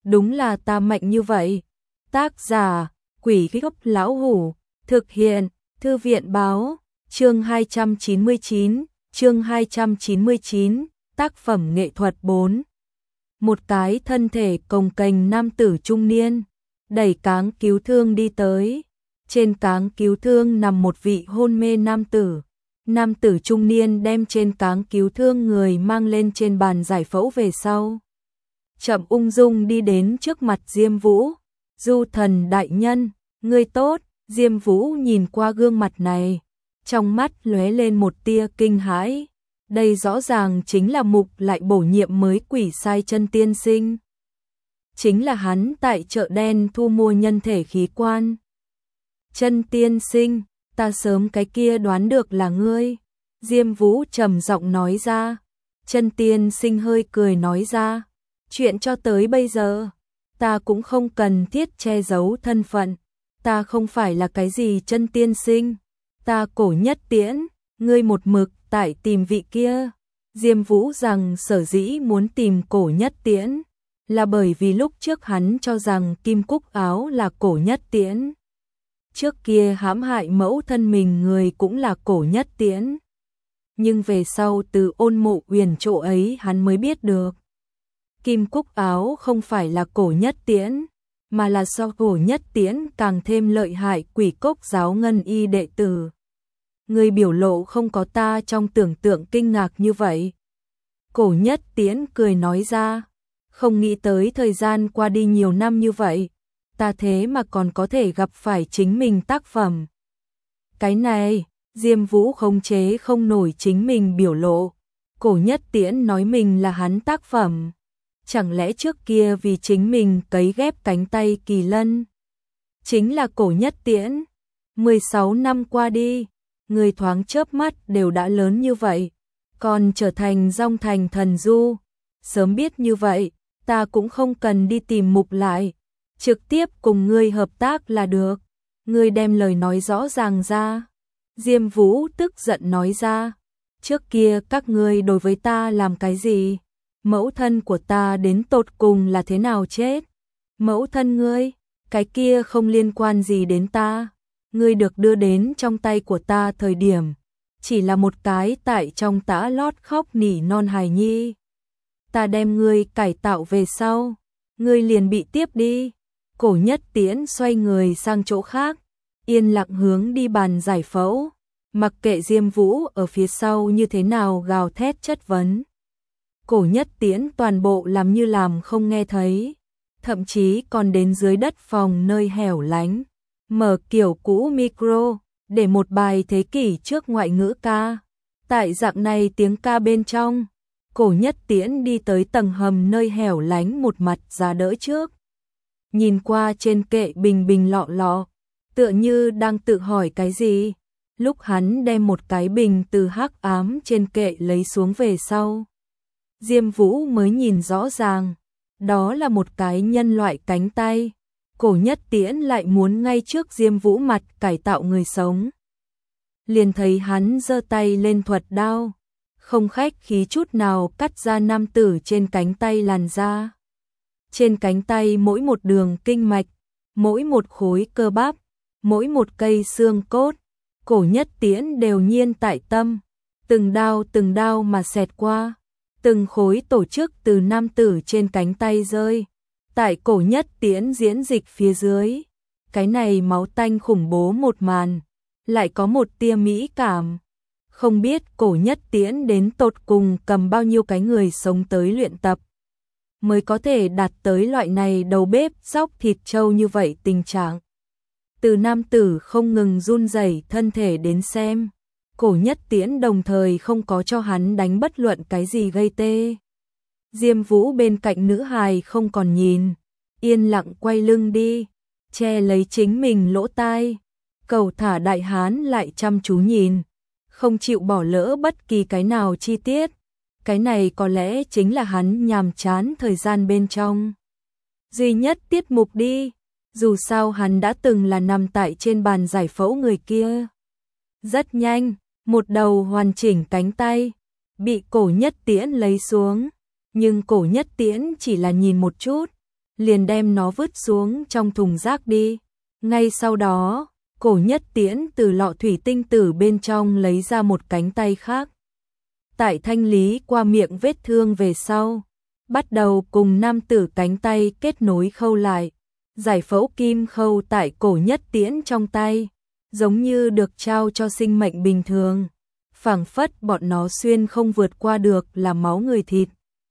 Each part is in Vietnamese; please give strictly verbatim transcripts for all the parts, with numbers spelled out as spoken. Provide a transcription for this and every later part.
đúng là ta mạnh như vậy. Tác giả, Quỷ Gốc Lão Hủ, thực hiện, Thư viện Báo, chương hai trăm chín mươi chín, chương hai trăm chín mươi chín, tác phẩm nghệ thuật bốn. Một cái thân thể cồng kềnh nam tử trung niên, đẩy cáng cứu thương đi tới. Trên cáng cứu thương nằm một vị hôn mê nam tử. Nam tử trung niên đem trên cáng cứu thương người mang lên trên bàn giải phẫu về sau. Chậm ung dung đi đến trước mặt Diêm Vũ. Du thần đại nhân, ngươi tốt. Diêm Vũ nhìn qua gương mặt này, trong mắt lóe lên một tia kinh hãi. Đây rõ ràng chính là mục lại bổ nhiệm mới quỷ sai chân tiên sinh. Chính là hắn tại chợ đen thu mua nhân thể khí quan. Chân tiên sinh, ta sớm cái kia đoán được là ngươi. Diêm Vũ trầm giọng nói ra. Chân tiên sinh hơi cười nói ra. Chuyện cho tới bây giờ, ta cũng không cần thiết che giấu thân phận. Ta không phải là cái gì chân tiên sinh. Ta Cổ Nhất Tiễn, ngươi một mực tại tìm vị kia. Diêm Vũ rằng sở dĩ muốn tìm Cổ Nhất Tiễn là bởi vì lúc trước hắn cho rằng Kim Cúc Áo là Cổ Nhất Tiễn. Trước kia hãm hại mẫu thân mình người cũng là Cổ Nhất Tiễn. Nhưng về sau từ Ôn Mộ Uyển chỗ ấy hắn mới biết được. Kim Cúc Áo không phải là Cổ Nhất Tiễn, mà là so Cổ Nhất Tiễn càng thêm lợi hại Quỷ Cốc giáo ngân y đệ tử. Người biểu lộ không có ta trong tưởng tượng kinh ngạc như vậy. Cổ Nhất Tiễn cười nói ra, không nghĩ tới thời gian qua đi nhiều năm như vậy, ta thế mà còn có thể gặp phải chính mình tác phẩm. Cái này, Diêm Vũ khống chế không nổi chính mình biểu lộ. Cổ Nhất Tiễn nói mình là hắn tác phẩm. Chẳng lẽ trước kia vì chính mình cấy ghép cánh tay kỳ lân? Chính là Cổ Nhất Tiễn. mười sáu năm qua đi, người thoáng chớp mắt đều đã lớn như vậy, còn trở thành Dong Thành thần du. Sớm biết như vậy, ta cũng không cần đi tìm mục lại, trực tiếp cùng ngươi hợp tác là được. Ngươi đem lời nói rõ ràng ra. Diêm Vũ tức giận nói ra, trước kia các ngươi đối với ta làm cái gì? Mẫu thân của ta đến tột cùng là thế nào chết? Mẫu thân ngươi, cái kia không liên quan gì đến ta. Ngươi được đưa đến trong tay của ta thời điểm, chỉ là một cái tại trong tã lót khóc nỉ non hài nhi. Ta đem ngươi cải tạo về sau, ngươi liền bị tiếp đi. Cổ Nhất Tiễn xoay người sang chỗ khác, yên lặng hướng đi bàn giải phẫu, mặc kệ Diêm Vũ ở phía sau như thế nào gào thét chất vấn. Cổ Nhất Tiễn toàn bộ làm như làm không nghe thấy, thậm chí còn đến dưới đất phòng nơi hẻo lánh, mở kiểu cũ micro, để một bài thế kỷ trước ngoại ngữ ca. Tại dạng này tiếng ca bên trong, Cổ Nhất Tiễn đi tới tầng hầm nơi hẻo lánh một mặt ra đỡ trước. Nhìn qua trên kệ bình bình lọ lọ, tựa như đang tự hỏi cái gì. Lúc hắn đem một cái bình từ hắc ám trên kệ lấy xuống về sau, Diêm Vũ mới nhìn rõ ràng, đó là một cái nhân loại cánh tay. Cổ Nhất Tiễn lại muốn ngay trước Diêm Vũ mặt cải tạo người sống. Liền thấy hắn giơ tay lên thuật đao, không khách khí chút nào cắt ra nam tử trên cánh tay làn da. Trên cánh tay mỗi một đường kinh mạch, mỗi một khối cơ bắp, mỗi một cây xương cốt, Cổ Nhất Tiễn đều nhiên tại tâm, từng đao từng đao mà xẹt qua, từng khối tổ chức từ nam tử trên cánh tay rơi. Tại Cổ Nhất Tiễn diễn dịch phía dưới, cái này máu tanh khủng bố một màn, lại có một tia mỹ cảm. Không biết Cổ Nhất Tiễn đến tột cùng cầm bao nhiêu cái người sống tới luyện tập, mới có thể đạt tới loại này đầu bếp dóc thịt trâu như vậy tình trạng. Từ nam tử không ngừng run rẩy thân thể đến xem, Cổ Nhất Tiễn đồng thời không có cho hắn đánh bất luận cái gì gây tê. Diêm Vũ bên cạnh nữ hài không còn nhìn, yên lặng quay lưng đi, che lấy chính mình lỗ tai. Cầu thả đại hán lại chăm chú nhìn, không chịu bỏ lỡ bất kỳ cái nào chi tiết. Cái này có lẽ chính là hắn nhàm chán thời gian bên trong duy nhất tiết mục đi. Dù sao hắn đã từng là nằm tại trên bàn giải phẫu người kia. Rất nhanh, một đầu hoàn chỉnh cánh tay bị Cổ Nhất Tiễn lấy xuống, nhưng Cổ Nhất Tiễn chỉ là nhìn một chút, liền đem nó vứt xuống trong thùng rác đi. Ngay sau đó, Cổ Nhất Tiễn từ lọ thủy tinh tử bên trong lấy ra một cánh tay khác. Tại thanh lý qua miệng vết thương về sau, bắt đầu cùng nam tử cánh tay kết nối khâu lại. Giải phẫu kim khâu tại Cổ Nhất Tiễn trong tay, giống như được trao cho sinh mệnh bình thường. Phảng phất bọn nó xuyên không vượt qua được là máu người thịt,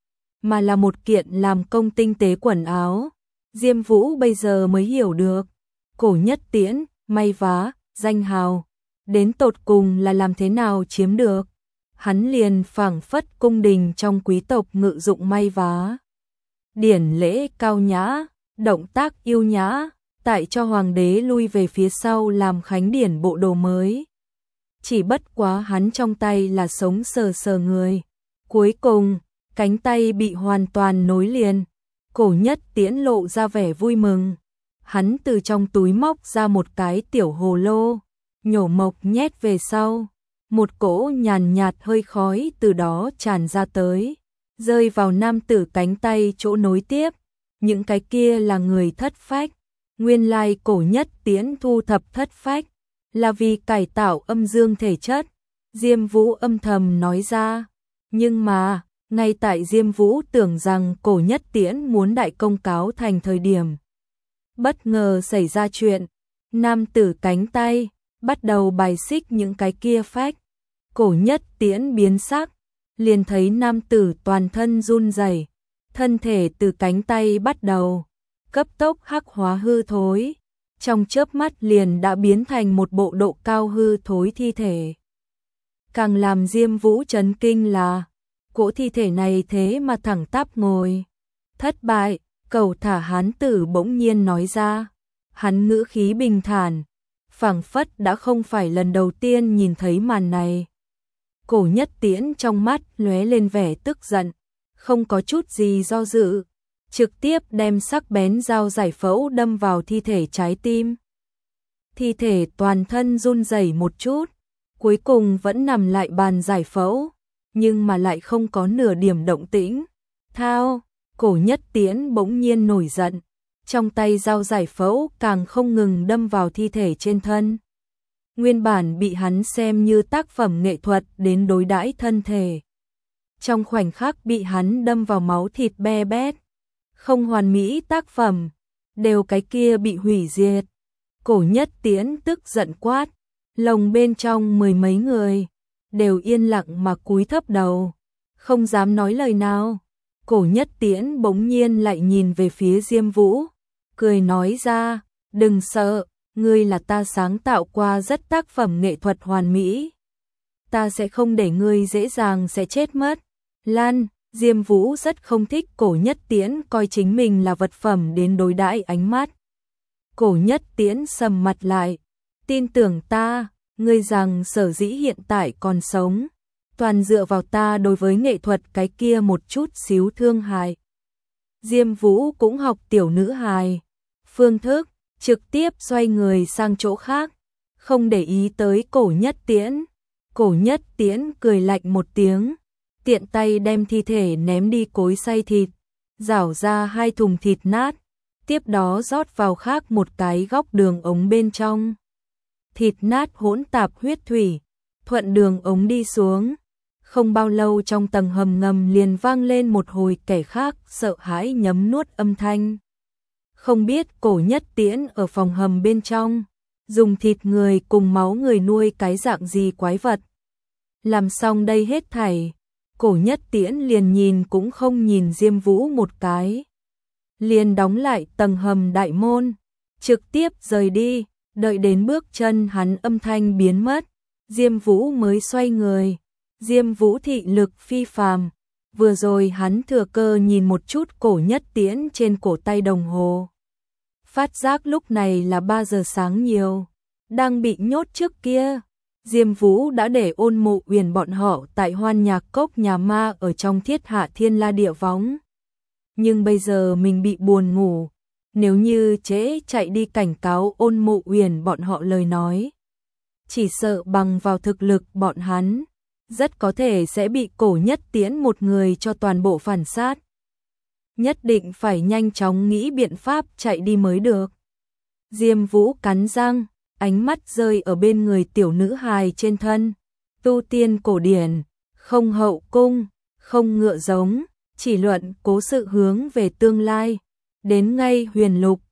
mà là một kiện làm công tinh tế quần áo. Diêm Vũ bây giờ mới hiểu được, Cổ Nhất Tiễn, may vá, danh hào, đến tột cùng là làm thế nào chiếm được. Hắn liền phảng phất cung đình trong quý tộc ngự dụng may vá. Điển lễ cao nhã, động tác yêu nhã, tại cho hoàng đế lui về phía sau làm khánh điển bộ đồ mới. Chỉ bất quá hắn trong tay là sống sờ sờ người. Cuối cùng, cánh tay bị hoàn toàn nối liền. Cổ Nhất Tiễn lộ ra vẻ vui mừng. Hắn từ trong túi móc ra một cái tiểu hồ lô, nhổ mộc nhét về sau. Một cỗ nhàn nhạt hơi khói từ đó tràn ra tới, rơi vào nam tử cánh tay chỗ nối tiếp. Những cái kia là người thất phách. Nguyên lai Cổ Nhất Tiễn thu thập thất phách là vì cải tạo âm dương thể chất. Diêm Vũ âm thầm nói ra. Nhưng mà, ngay tại Diêm Vũ tưởng rằng Cổ Nhất Tiễn muốn đại công cáo thành thời điểm, bất ngờ xảy ra chuyện. Nam tử cánh tay bắt đầu bài xích những cái kia phách. Cổ Nhất Tiễn biến sắc, liền thấy nam tử toàn thân run rẩy, thân thể từ cánh tay bắt đầu cấp tốc hắc hóa hư thối, trong chớp mắt liền đã biến thành một bộ độ cao hư thối thi thể. Càng làm Diêm Vũ chấn kinh là, cỗ thi thể này thế mà thẳng tắp ngồi. Thất bại, Cẩu Thả hán tử bỗng nhiên nói ra. Hắn ngữ khí bình thản, phảng phất đã không phải lần đầu tiên nhìn thấy màn này. Cổ Nhất Tiễn trong mắt lóe lên vẻ tức giận, không có chút gì do dự, trực tiếp đem sắc bén dao giải phẫu đâm vào thi thể trái tim. Thi thể toàn thân run rẩy một chút, cuối cùng vẫn nằm lại bàn giải phẫu, nhưng mà lại không có nửa điểm động tĩnh. Thao, Cổ Nhất Tiễn bỗng nhiên nổi giận, trong tay dao giải phẫu càng không ngừng đâm vào thi thể trên thân. Nguyên bản bị hắn xem như tác phẩm nghệ thuật đến đối đãi thân thể, trong khoảnh khắc bị hắn đâm vào máu thịt be bét, không hoàn mỹ tác phẩm, đều cái kia bị hủy diệt. Cổ Nhất Tiễn tức giận quát, lồng bên trong mười mấy người đều yên lặng mà cúi thấp đầu, không dám nói lời nào. Cổ Nhất Tiễn bỗng nhiên lại nhìn về phía Diêm Vũ, cười nói ra, đừng sợ, ngươi là ta sáng tạo qua rất tác phẩm nghệ thuật hoàn mỹ. Ta sẽ không để ngươi dễ dàng sẽ chết mất. Lan, Diêm Vũ rất không thích Cổ Nhất Tiễn coi chính mình là vật phẩm đến đối đãi ánh mắt. Cổ Nhất Tiễn sầm mặt lại, tin tưởng ta, ngươi rằng sở dĩ hiện tại còn sống, toàn dựa vào ta đối với nghệ thuật cái kia một chút xíu thương hại. Diêm Vũ cũng học tiểu nữ hài, phương thức, trực tiếp xoay người sang chỗ khác, không để ý tới Cổ Nhất Tiễn. Cổ Nhất Tiễn cười lạnh một tiếng, tiện tay đem thi thể ném đi cối xay thịt, rảo ra hai thùng thịt nát, tiếp đó rót vào khác một cái góc đường ống bên trong. Thịt nát hỗn tạp huyết thủy, thuận đường ống đi xuống. Không bao lâu trong tầng hầm ngầm liền vang lên một hồi kẻ khác sợ hãi nhấm nuốt âm thanh. Không biết Cổ Nhất Tiễn ở phòng hầm bên trong, dùng thịt người cùng máu người nuôi cái dạng gì quái vật. Làm xong đây hết thảy, Cổ Nhất Tiễn liền nhìn cũng không nhìn Diêm Vũ một cái. Liền đóng lại tầng hầm đại môn, trực tiếp rời đi, đợi đến bước chân hắn âm thanh biến mất, Diêm Vũ mới xoay người. Diêm Vũ thị lực phi phàm, vừa rồi hắn thừa cơ nhìn một chút Cổ Nhất Tiễn trên cổ tay đồng hồ. Phát giác lúc này là ba giờ sáng nhiều, đang bị nhốt trước kia. Diêm Vũ đã để Ôn Mộ Uyển bọn họ tại Hoan Nhạc Cốc nhà ma ở trong Thiết Hạ Thiên La Địa Võng. Nhưng bây giờ mình bị buồn ngủ, nếu như trễ chạy đi cảnh cáo Ôn Mộ Uyển bọn họ lời nói, chỉ sợ bằng vào thực lực bọn hắn, rất có thể sẽ bị Cổ Nhất Tiễn một người cho toàn bộ phản sát. nhất định phải nhanh chóng nghĩ biện pháp chạy đi mới được. Diêm Vũ cắn răng, ánh mắt rơi ở bên người tiểu nữ hài trên thân. Tu tiên cổ điển, không hậu cung, không ngựa giống, chỉ luận cố sự hướng về tương lai. Đến ngay huyền lục,